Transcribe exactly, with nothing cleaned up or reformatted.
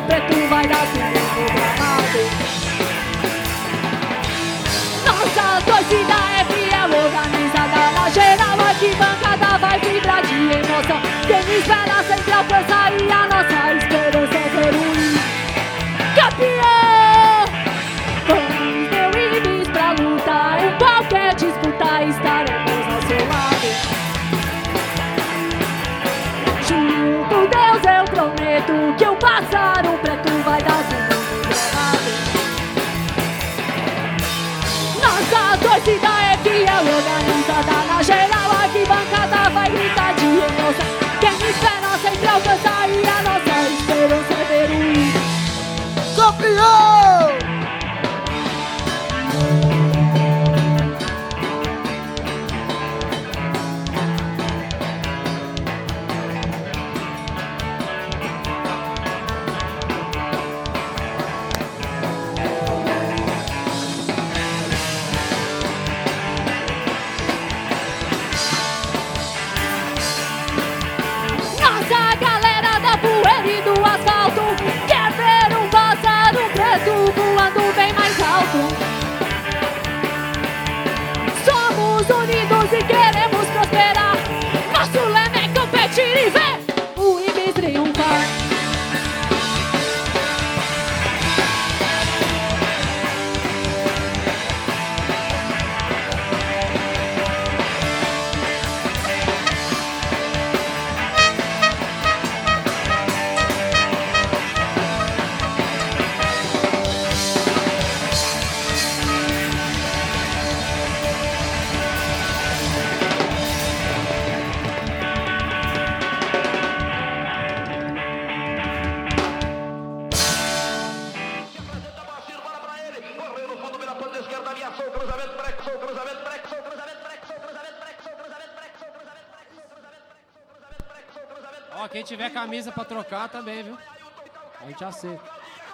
preto vai dar tudo no gramado. Nossa torcida é fiel, organizada na geral, arquibancada vai vibrar de emoção. Quem espera sempre alcança e a nossa esperança é ver o campeão. Vamos reunidos pra lutar em qualquer disputa, estaremos ao seu lado. Juro por Deus, eu prometo que o pássaro preto vai dar tudo no gramado. Nossa torcida é fiel, organizada na geral, arquibancada vai gritar de emoção. Quem espera sempre alcança e a nossa esperança é ver o campeão! Nossa galera da poeira e do asfalto quer ver um pássaro preto voando bem mais alto. Somos unidos e queremos prosperar. Nosso lema é competir e ver o Ibis triunfar. Ó, quem tiver camisa pra trocar também, viu? A gente aceita.